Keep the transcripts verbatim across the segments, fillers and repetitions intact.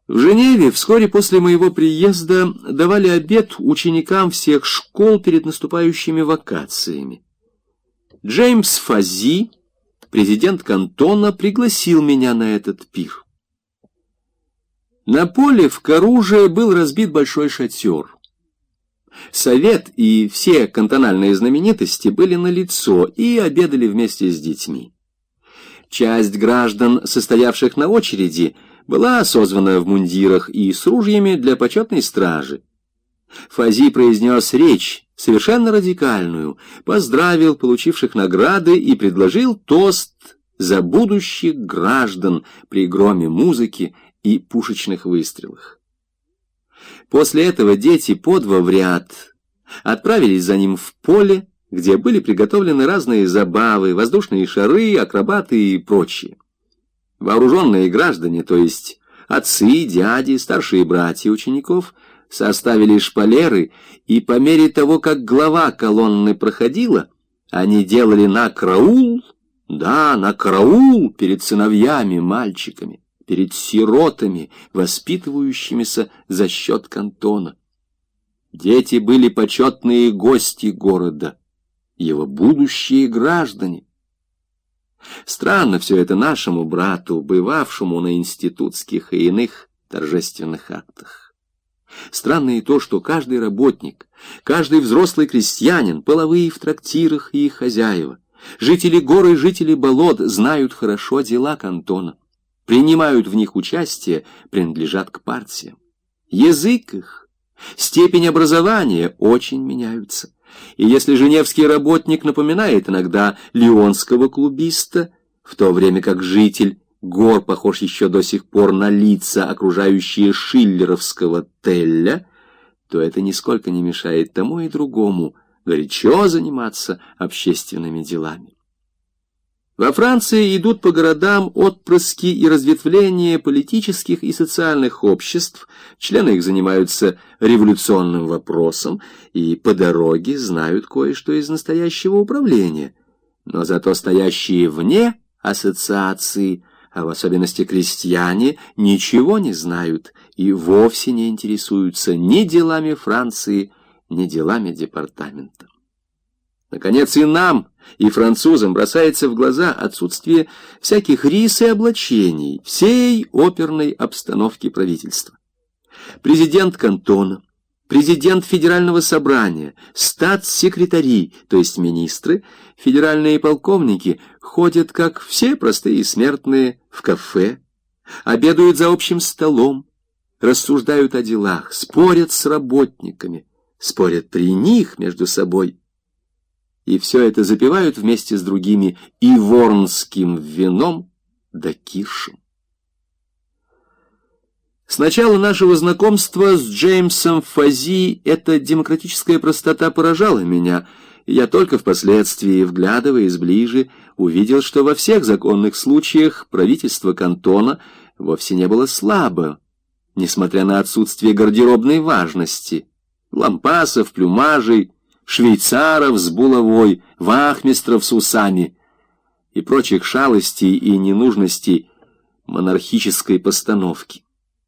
В Женеве вскоре после моего приезда давали обед ученикам всех школ перед наступающими вакациями. Джеймс Фази, президент кантона, пригласил меня на этот пир. На поле в Каруже был разбит большой шатер. Совет и все кантональные знаменитости были налицо и обедали вместе с детьми. Часть граждан, состоявших на очереди, была созвана в мундирах и с ружьями для почетной стражи. Фази произнес речь, совершенно радикальную, поздравил получивших награды и предложил тост за будущих граждан при громе музыки и пушечных выстрелах. После этого дети по два в ряд отправились за ним в поле, где были приготовлены разные забавы, воздушные шары, акробаты и прочее. Вооруженные граждане, то есть отцы, дяди, старшие братья учеников, составили шпалеры, и по мере того, как глава колонны проходила, они делали на караул, да, на караул перед сыновьями, мальчиками, перед сиротами, воспитывающимися за счет кантона. Дети были почетные гости города, его будущие граждане. Странно все это нашему брату, бывавшему на институтских и иных торжественных актах. Странно и то, что каждый работник, каждый взрослый крестьянин, половые в трактирах и их хозяева, жители гор и жители болот знают хорошо дела кантона, принимают в них участие, принадлежат к партиям. Язык их, степень образования очень меняются. И если женевский работник напоминает иногда лионского клубиста, в то время как житель гор похож еще до сих пор на лица, окружающие шиллеровского Телля, то это нисколько не мешает тому и другому горячо заниматься общественными делами. Во Франции идут по городам отпрыски и разветвления политических и социальных обществ, члены их занимаются революционным вопросом и по дороге знают кое-что из настоящего управления, но зато стоящие вне ассоциации, а в особенности крестьяне, ничего не знают и вовсе не интересуются ни делами Франции, ни делами департамента. Наконец и нам, и французам бросается в глаза отсутствие всяких рис и облачений, всей оперной обстановки правительства. Президент кантона, президент федерального собрания, статс-секретари, то есть министры, федеральные полковники ходят, как все простые смертные, в кафе, обедают за общим столом, рассуждают о делах, спорят с работниками, спорят при них между собой. И все это запивают вместе с другими иворнским вином да киршем. С начала нашего знакомства с Джеймсом Фази эта демократическая простота поражала меня, и я только впоследствии, вглядываясь ближе, увидел, что во всех законных случаях правительство кантона вовсе не было слабо, несмотря на отсутствие гардеробной важности, лампасов, плюмажей, швейцаров с булавой, вахмистров с усами и прочих шалостей и ненужностей монархической постановки.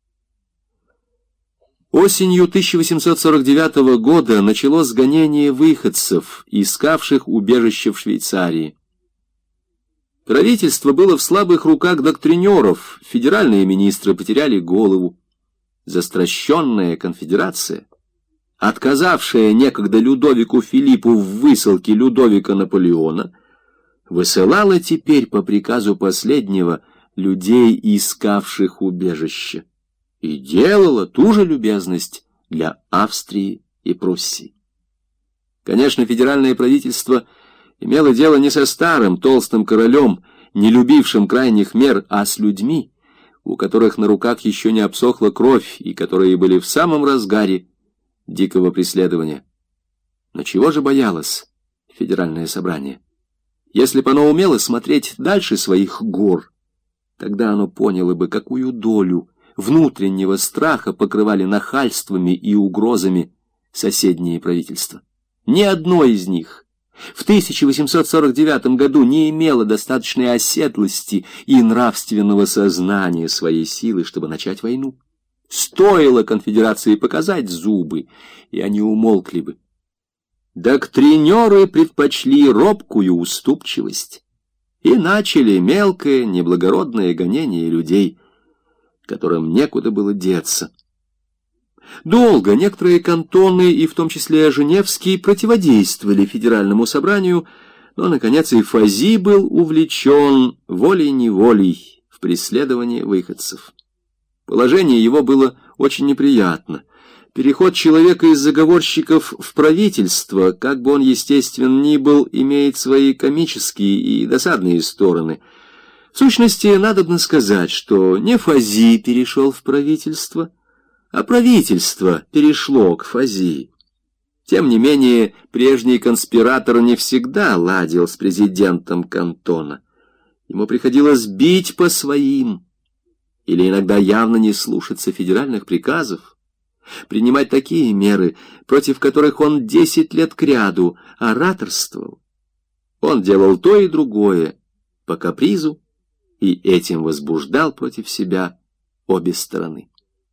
Осенью тысяча восемьсот сорок девятого года началось гонение выходцев, искавших убежище в Швейцарии. Правительство было в слабых руках доктринеров, федеральные министры потеряли голову. Застращенная конфедерация, отказавшая некогда Людовику Филиппу в высылке Людовика Наполеона, высылала теперь по приказу последнего людей, искавших убежище, и делала ту же любезность для Австрии и Пруссии. Конечно, федеральное правительство имело дело не со старым толстым королем, не любившим крайних мер, а с людьми, у которых на руках еще не обсохла кровь и которые были в самом разгаре дикого преследования. Но чего же боялось федеральное собрание? Если бы оно умело смотреть дальше своих гор, тогда оно поняло бы, какую долю внутреннего страха покрывали нахальствами и угрозами соседние правительства. Ни одно из них в тысяча восемьсот сорок девятом году не имело достаточной оседлости и нравственного сознания своей силы, чтобы начать войну. Стоило конфедерации показать зубы, и они умолкли бы. Доктринеры предпочли робкую уступчивость и начали мелкое неблагородное гонение людей, которым некуда было деться. Долго некоторые кантоны, и в том числе Женевский, противодействовали федеральному собранию, но, наконец, и Фази был увлечен волей-неволей в преследовании выходцев. Положение его было очень неприятно. Переход человека из заговорщиков в правительство, как бы он естествен ни был, имеет свои комические и досадные стороны. В сущности, надобно сказать, что не Фази перешел в правительство, а правительство перешло к Фази. Тем не менее, прежний конспиратор не всегда ладил с президентом кантона. Ему приходилось бить по своим, или иногда явно не слушаться федеральных приказов, принимать такие меры, против которых он десять лет кряду ораторствовал. Он делал то и другое по капризу и этим возбуждал против себя обе стороны.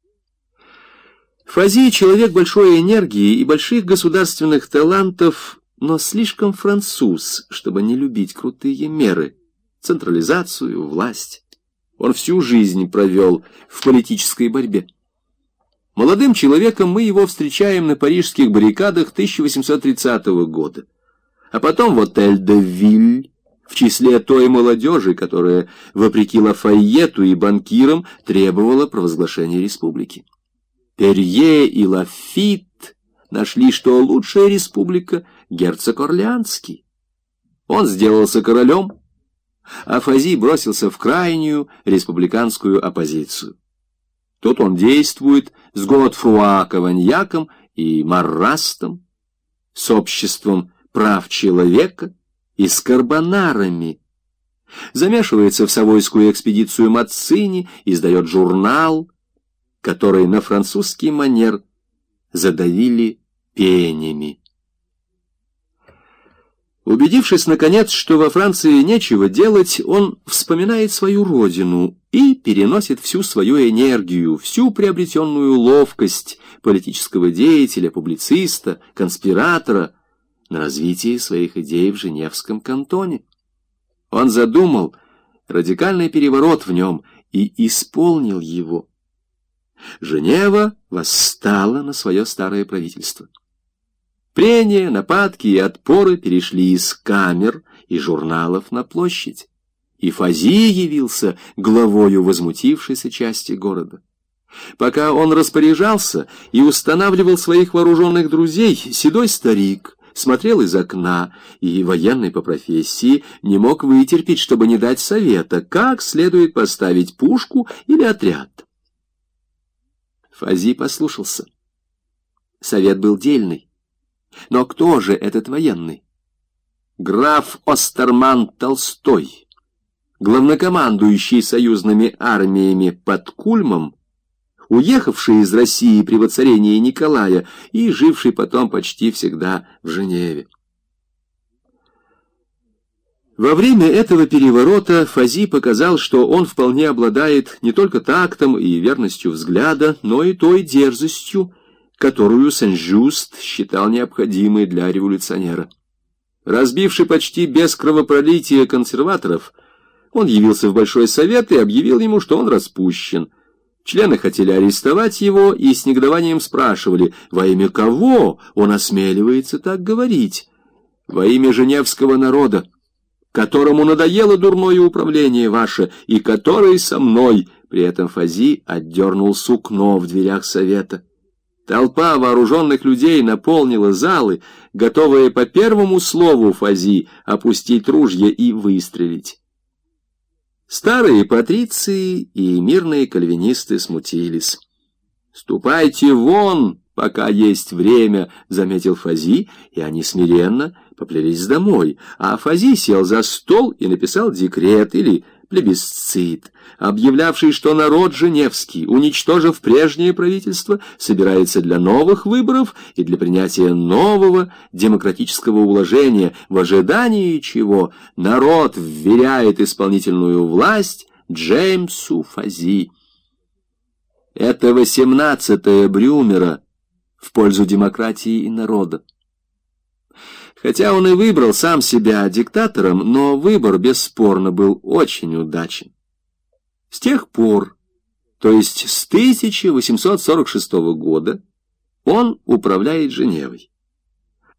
Фази — человек большой энергии и больших государственных талантов, но слишком француз, чтобы не любить крутые меры, централизацию, власть. Он всю жизнь провел в политической борьбе. Молодым человеком мы его встречаем на парижских баррикадах тысяча восемьсот тридцатого года, а потом в отель де Виль, в числе той молодежи, которая, вопреки Лафайету и банкирам, требовала провозглашения республики. Перье и Лафит нашли, что лучшая республика — герцог Орлеанский. Он сделался королем, а Фази бросился в крайнюю республиканскую оппозицию. Тут он действует с Готфруа Каваньяком и Маррастом, с обществом прав человека и с карбонарами. Замешивается в Савойскую экспедицию Маццини, издает журнал, который на французский манер задавили пенями. Убедившись, наконец, что во Франции нечего делать, он вспоминает свою родину и переносит всю свою энергию, всю приобретенную ловкость политического деятеля, публициста, конспиратора на развитие своих идей в Женевском кантоне. Он задумал радикальный переворот в нем и исполнил его. Женева восстала на свое старое правительство. Прения, нападки и отпоры перешли из камер и журналов на площадь, и Фази явился главою возмутившейся части города. Пока он распоряжался и устанавливал своих вооруженных друзей, седой старик смотрел из окна и, военный по профессии, не мог вытерпеть, чтобы не дать совета, как следует поставить пушку или отряд. Фази послушался. Совет был дельный. Но кто же этот военный? Граф Остерман Толстой, главнокомандующий союзными армиями под Кульмом, уехавший из России при воцарении Николая и живший потом почти всегда в Женеве. Во время этого переворота Фази показал, что он вполне обладает не только тактом и верностью взгляда, но и той дерзостью, которую Сен-Жюст считал необходимой для революционера. Разбивший почти без кровопролития консерваторов, он явился в Большой Совет и объявил ему, что он распущен. Члены хотели арестовать его и с негодованием спрашивали, во имя кого он осмеливается так говорить. Во имя женевского народа, которому надоело дурное управление ваше, и который со мной. При этом Фази отдернул сукно в дверях совета. Толпа вооруженных людей наполнила залы, готовые по первому слову Фази опустить ружья и выстрелить. Старые патриции и мирные кальвинисты смутились. «Ступайте вон, пока есть время», — заметил Фази, и они смиренно поплелись домой, а Фази сел за стол и написал декрет или плебисцит, объявлявший, что народ женевский, уничтожив прежнее правительство, собирается для новых выборов и для принятия нового демократического уложения, в ожидании чего народ вверяет исполнительную власть Джеймсу Фази. Это восемнадцатая Брюмера в пользу демократии и народа. Хотя он и выбрал сам себя диктатором, но выбор бесспорно был очень удачен. С тех пор, то есть с тысяча восемьсот сорок шестого года, он управляет Женевой.